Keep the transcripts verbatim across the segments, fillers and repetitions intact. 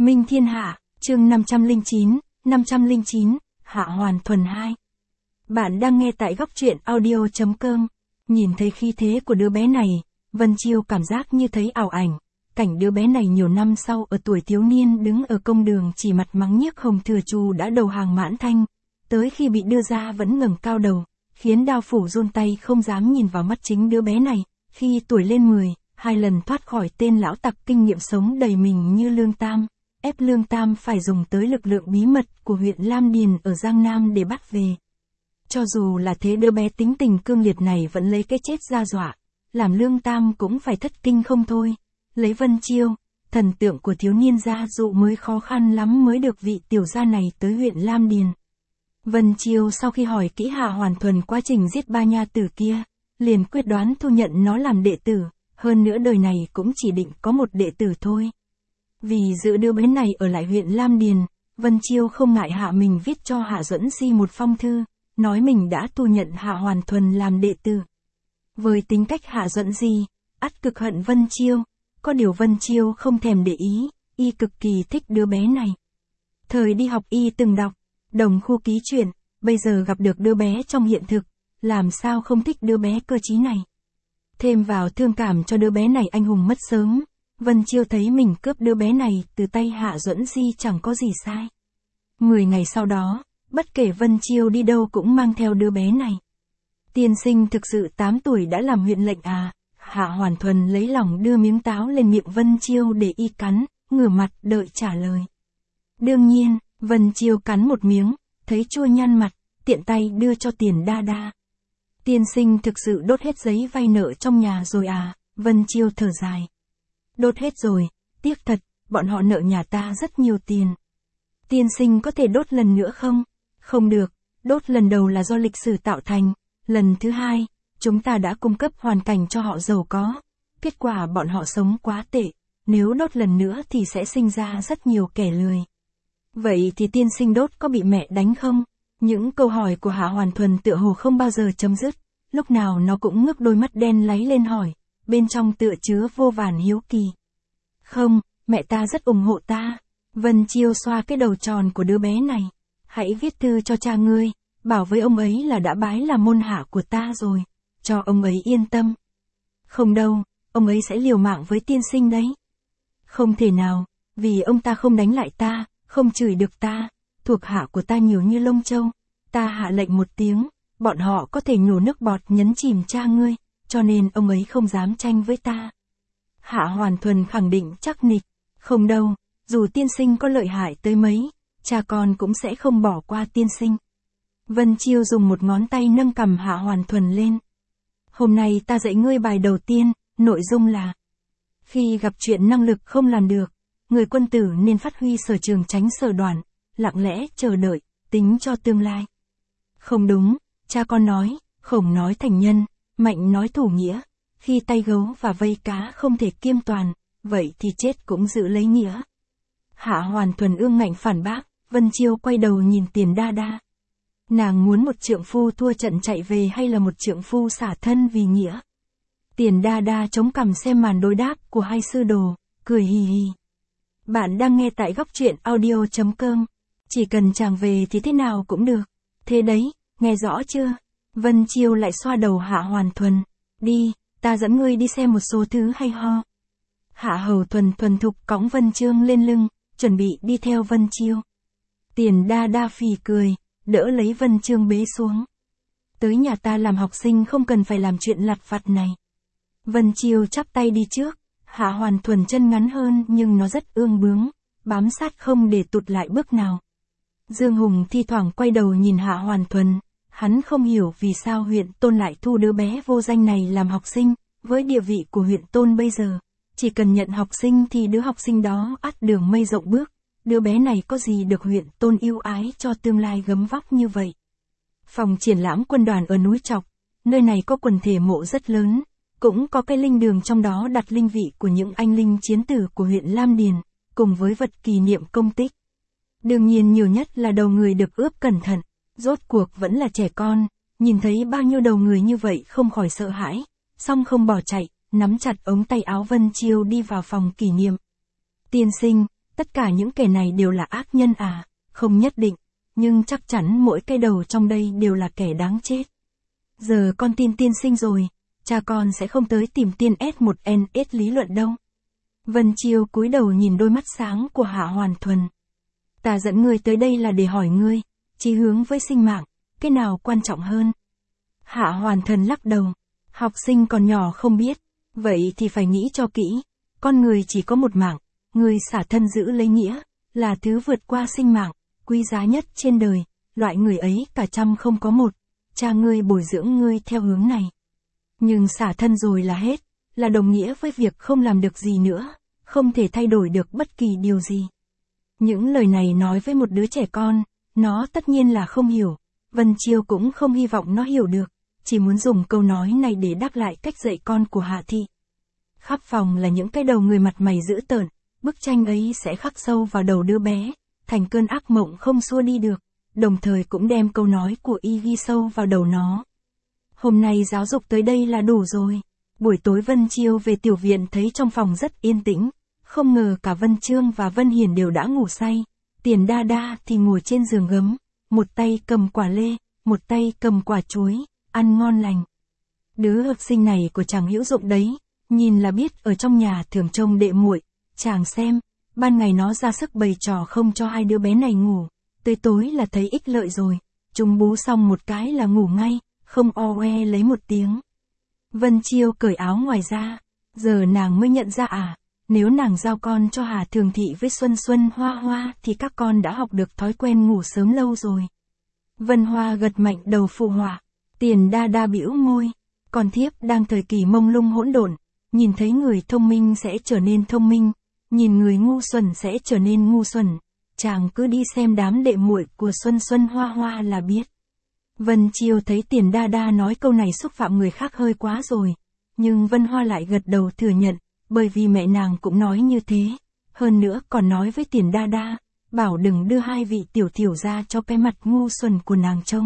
Minh Thiên Hạ, chương năm trăm lẻ chín, năm trăm lẻ chín, Hạ Hoàn Thuần hai. Bạn đang nghe tại góc truyện audio chấm com. Nhìn thấy khí thế của đứa bé này, Vân Chiêu cảm giác như thấy ảo ảnh. Cảnh đứa bé này nhiều năm sau ở tuổi thiếu niên đứng ở công đường chỉ mặt mắng nhiếc Hồng Thừa Trù đã đầu hàng mãn thanh. Tới khi bị đưa ra vẫn ngẩng cao đầu, khiến Đao Phủ run tay không dám nhìn vào mắt chính đứa bé này. Khi tuổi lên mười, hai lần thoát khỏi tên lão tặc kinh nghiệm sống đầy mình như Lương Tam. Ép Lương Tam phải dùng tới lực lượng bí mật của huyện Lam Điền ở Giang Nam để bắt về. Cho dù là thế đứa bé tính tình cương liệt này vẫn lấy cái chết ra dọa, làm Lương Tam cũng phải thất kinh không thôi. Lấy Vân Chiêu, thần tượng của thiếu niên gia dụ mới khó khăn lắm mới được vị tiểu gia này tới huyện Lam Điền. Vân Chiêu sau khi hỏi kỹ Hạ Hoàn Thuần quá trình giết ba nha tử kia, liền quyết đoán thu nhận nó làm đệ tử, hơn nữa đời này cũng chỉ định có một đệ tử thôi. Vì giữ đứa bé này ở lại huyện Lam Điền, Vân Chiêu không ngại hạ mình viết cho Hạ Duẫn Si một phong thư, nói mình đã thu nhận Hạ Hoàn Thuần làm đệ tử. Với tính cách Hạ Duẫn Si, ắt cực hận Vân Chiêu, có điều Vân Chiêu không thèm để ý, y cực kỳ thích đứa bé này. Thời đi học y từng đọc, Đồng Khu Ký Chuyện, bây giờ gặp được đứa bé trong hiện thực, làm sao không thích đứa bé cơ trí này. Thêm vào thương cảm cho đứa bé này anh hùng mất sớm, Vân Chiêu thấy mình cướp đứa bé này từ tay Hạ Duẫn Si chẳng có gì sai. Mười ngày sau đó, bất kể Vân Chiêu đi đâu cũng mang theo đứa bé này. Tiên sinh thực sự tám tuổi đã làm huyện lệnh à? Hạ Hoàn Thuần lấy lòng đưa miếng táo lên miệng Vân Chiêu để y cắn, ngửa mặt đợi trả lời. Đương nhiên, Vân Chiêu cắn một miếng, thấy chua nhăn mặt, tiện tay đưa cho Tiền Đa Đa. Tiên sinh thực sự đốt hết giấy vay nợ trong nhà rồi à? Vân Chiêu thở dài. Đốt hết rồi, tiếc thật, bọn họ nợ nhà ta rất nhiều tiền. Tiên sinh có thể đốt lần nữa không? Không được, đốt lần đầu là do lịch sử tạo thành, lần thứ hai, chúng ta đã cung cấp hoàn cảnh cho họ giàu có. Kết quả bọn họ sống quá tệ, nếu đốt lần nữa thì sẽ sinh ra rất nhiều kẻ lười. Vậy thì tiên sinh đốt có bị mẹ đánh không? Những câu hỏi của Hạ Hoàn Thuần tựa hồ không bao giờ chấm dứt, lúc nào nó cũng ngước đôi mắt đen láy lên hỏi, bên trong tựa chứa vô vàn hiếu kỳ. Không, mẹ ta rất ủng hộ ta. Vân Chiêu xoa cái đầu tròn của đứa bé này. Hãy viết thư cho cha ngươi, bảo với ông ấy là đã bái là môn hạ của ta rồi, cho ông ấy yên tâm. Không đâu, ông ấy sẽ liều mạng với tiên sinh đấy. Không thể nào, vì ông ta không đánh lại ta, không chửi được ta, thuộc hạ của ta nhiều như lông châu, ta hạ lệnh một tiếng, bọn họ có thể nhổ nước bọt nhấn chìm cha ngươi, cho nên ông ấy không dám tranh với ta. Hạ Hoàn Thuần khẳng định chắc nịch, không đâu, dù tiên sinh có lợi hại tới mấy, cha con cũng sẽ không bỏ qua tiên sinh. Vân Chiêu dùng một ngón tay nâng cầm Hạ Hoàn Thuần lên. Hôm nay ta dạy ngươi bài đầu tiên, nội dung là: khi gặp chuyện năng lực không làm được, người quân tử nên phát huy sở trường tránh sở đoản, lặng lẽ chờ đợi, tính cho tương lai. Không đúng, cha con nói, Khổng nói thành nhân, Mạnh nói thủ nghĩa, khi tay gấu và vây cá không thể kiêm toàn, vậy thì chết cũng giữ lấy nghĩa. Hạ Hoàn Thuần ương ngạnh phản bác, Vân Chiêu quay đầu nhìn Tiền Đa Đa. Nàng muốn một trượng phu thua trận chạy về hay là một trượng phu xả thân vì nghĩa? Tiền Đa Đa chống cằm xem màn đối đáp của hai sư đồ, cười hì hì. Bạn đang nghe tại góc truyện audio chấm com. Chỉ cần chàng về thì thế nào cũng được. Thế đấy, nghe rõ chưa? Vân Chiêu lại xoa đầu Hạ Hoàn Thuần. Đi, ta dẫn ngươi đi xem một số thứ hay ho. Hạ Hầu Thuần thuần thục cõng Vân Chương lên lưng, chuẩn bị đi theo Vân Chiêu. Tiền Đa Đa phì cười, đỡ lấy Vân Chương bế xuống. Tới nhà ta làm học sinh không cần phải làm chuyện lặt vặt này. Vân Chiêu chắp tay đi trước, Hạ Hoàn Thuần chân ngắn hơn nhưng nó rất ương bướng, bám sát không để tụt lại bước nào. Dương Hùng thi thoảng quay đầu nhìn Hạ Hoàn Thuần, hắn không hiểu vì sao huyện Tôn lại thu đứa bé vô danh này làm học sinh, với địa vị của huyện Tôn bây giờ, chỉ cần nhận học sinh thì đứa học sinh đó ắt đường mây rộng bước, đứa bé này có gì được huyện Tôn yêu ái cho tương lai gấm vóc như vậy. Phòng triển lãm quân đoàn ở núi Trọc, nơi này có quần thể mộ rất lớn, cũng có cái linh đường trong đó đặt linh vị của những anh linh chiến tử của huyện Lam Điền, cùng với vật kỷ niệm công tích. Đương nhiên nhiều nhất là đầu người được ướp cẩn thận, rốt cuộc vẫn là trẻ con, nhìn thấy bao nhiêu đầu người như vậy không khỏi sợ hãi, song không bỏ chạy, nắm chặt ống tay áo Vân Chiêu đi vào phòng kỷ niệm. Tiên sinh, tất cả những kẻ này đều là ác nhân à, không nhất định, nhưng chắc chắn mỗi cái đầu trong đây đều là kẻ đáng chết. Giờ con tin tiên sinh rồi, cha con sẽ không tới tìm tiên S một N S lý luận đâu. Vân Chiêu cúi đầu nhìn đôi mắt sáng của Hạ Hoàn Thuần. Ta dẫn ngươi tới đây là để hỏi ngươi, chí hướng với sinh mạng, cái nào quan trọng hơn? Hạ Hoàn Thuần lắc đầu, học sinh còn nhỏ không biết, vậy thì phải nghĩ cho kỹ, con người chỉ có một mạng, ngươi xả thân giữ lấy nghĩa, là thứ vượt qua sinh mạng, quý giá nhất trên đời, loại người ấy cả trăm không có một, cha ngươi bồi dưỡng ngươi theo hướng này. Nhưng xả thân rồi là hết, là đồng nghĩa với việc không làm được gì nữa, không thể thay đổi được bất kỳ điều gì. Những lời này nói với một đứa trẻ con, nó tất nhiên là không hiểu, Vân Chiêu cũng không hy vọng nó hiểu được, chỉ muốn dùng câu nói này để đáp lại cách dạy con của Hạ Thị. Khắp phòng là những cái đầu người mặt mày dữ tợn, bức tranh ấy sẽ khắc sâu vào đầu đứa bé, thành cơn ác mộng không xua đi được, đồng thời cũng đem câu nói của y ghi sâu vào đầu nó. Hôm nay giáo dục tới đây là đủ rồi. Buổi tối Vân Chiêu về tiểu viện thấy trong phòng rất yên tĩnh, không ngờ cả Vân Trương và Vân Hiền đều đã ngủ say, Tiền Đa Đa thì ngồi trên giường gấm, một tay cầm quả lê, một tay cầm quả chuối, ăn ngon lành. Đứa học sinh này của chàng hữu dụng đấy, nhìn là biết ở trong nhà thường trông đệ muội, chàng xem, ban ngày nó ra sức bày trò không cho hai đứa bé này ngủ, tới tối là thấy ích lợi rồi, chúng bú xong một cái là ngủ ngay, không o oe lấy một tiếng. Vân Chiêu cởi áo ngoài ra, giờ nàng mới nhận ra à, nếu nàng giao con cho Hà Thường Thị với Xuân Xuân Hoa Hoa thì các con đã học được thói quen ngủ sớm lâu rồi. Vân Hoa gật mạnh đầu phụ họa, Tiền Đa Đa bĩu môi, còn thiếp đang thời kỳ mông lung hỗn độn, nhìn thấy người thông minh sẽ trở nên thông minh, nhìn người ngu xuẩn sẽ trở nên ngu xuẩn, chàng cứ đi xem đám đệ muội của Xuân Xuân Hoa Hoa là biết. Vân Chiêu thấy Tiền Đa Đa nói câu này xúc phạm người khác hơi quá rồi, nhưng Vân Hoa lại gật đầu thừa nhận, bởi vì mẹ nàng cũng nói như thế, hơn nữa còn nói với Tiền Đa Đa, bảo đừng đưa hai vị tiểu tiểu ra cho cái mặt ngu xuẩn của nàng trông.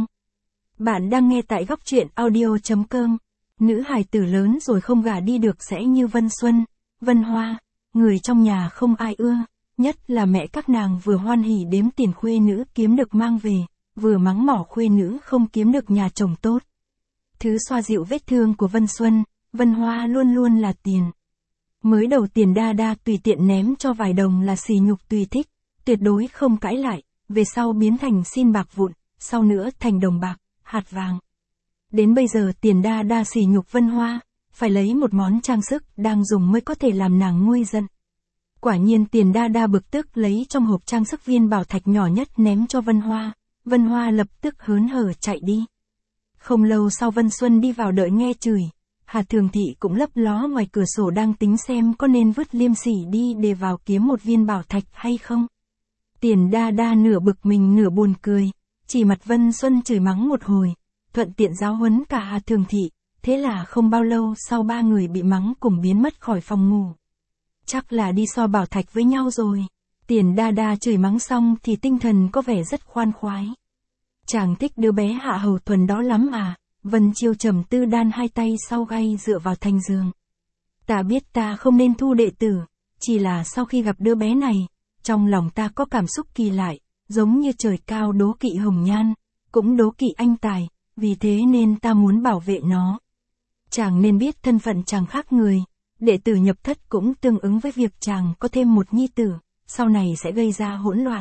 Bạn đang nghe tại góc truyện audio chấm com, nữ hài tử lớn rồi không gả đi được sẽ như Vân Xuân, Vân Hoa, người trong nhà không ai ưa, nhất là mẹ các nàng vừa hoan hỉ đếm tiền khuê nữ kiếm được mang về, vừa mắng mỏ khuê nữ không kiếm được nhà chồng tốt. Thứ xoa dịu vết thương của Vân Xuân, Vân Hoa luôn luôn là tiền. Mới đầu Tiền Đa Đa tùy tiện ném cho vài đồng là xì nhục tùy thích, tuyệt đối không cãi lại, về sau biến thành xin bạc vụn, sau nữa thành đồng bạc, hạt vàng. Đến bây giờ Tiền Đa Đa xì nhục Vân Hoa, phải lấy một món trang sức đang dùng mới có thể làm nàng nguôi giận. Quả nhiên Tiền Đa Đa bực tức lấy trong hộp trang sức viên bảo thạch nhỏ nhất ném cho Vân Hoa, Vân Hoa lập tức hớn hở chạy đi. Không lâu sau Vân Xuân đi vào đợi nghe chửi, Hà Thường Thị cũng lấp ló ngoài cửa sổ đang tính xem có nên vứt liêm sỉ đi để vào kiếm một viên bảo thạch hay không. Tiền Đa Đa nửa bực mình nửa buồn cười, chỉ mặt Vân Xuân chửi mắng một hồi, thuận tiện giáo huấn cả Hà Thường Thị, thế là không bao lâu sau ba người bị mắng cùng biến mất khỏi phòng ngủ. Chắc là đi so bảo thạch với nhau rồi. Tiền Đa Đa chửi mắng xong thì tinh thần có vẻ rất khoan khoái. Chàng thích đứa bé Hạ Hầu Thuần đó lắm à, Vân Chiêu trầm tư đan hai tay sau gai dựa vào thành giường. Ta biết ta không nên thu đệ tử, chỉ là sau khi gặp đứa bé này, trong lòng ta có cảm xúc kỳ lạ, giống như trời cao đố kỵ hồng nhan, cũng đố kỵ anh tài, vì thế nên ta muốn bảo vệ nó. Chàng nên biết thân phận chàng khác người, đệ tử nhập thất cũng tương ứng với việc chàng có thêm một nhi tử, sau này sẽ gây ra hỗn loạn.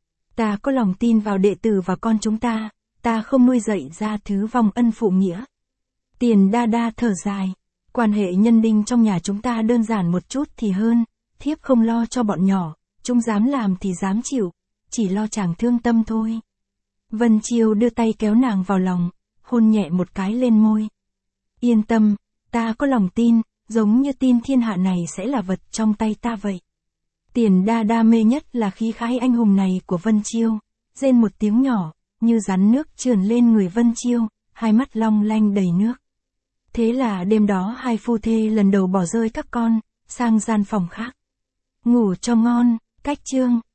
Ta có lòng tin vào đệ tử và con chúng ta, ta không nuôi dạy ra thứ vong ân phụ nghĩa. Tiền Đa Đa thở dài, quan hệ nhân đinh trong nhà chúng ta đơn giản một chút thì hơn, thiếp không lo cho bọn nhỏ, chúng dám làm thì dám chịu, chỉ lo chàng thương tâm thôi. Vân Chiêu đưa tay kéo nàng vào lòng, hôn nhẹ một cái lên môi. Yên tâm, ta có lòng tin, giống như tin thiên hạ này sẽ là vật trong tay ta vậy. Tiền Đa Đa mê nhất là khí khái anh hùng này của Vân Chiêu, rên một tiếng nhỏ, như rắn nước trườn lên người Vân Chiêu, hai mắt long lanh đầy nước. Thế là đêm đó hai phu thê lần đầu bỏ rơi các con, sang gian phòng khác. Ngủ cho ngon, cách chương.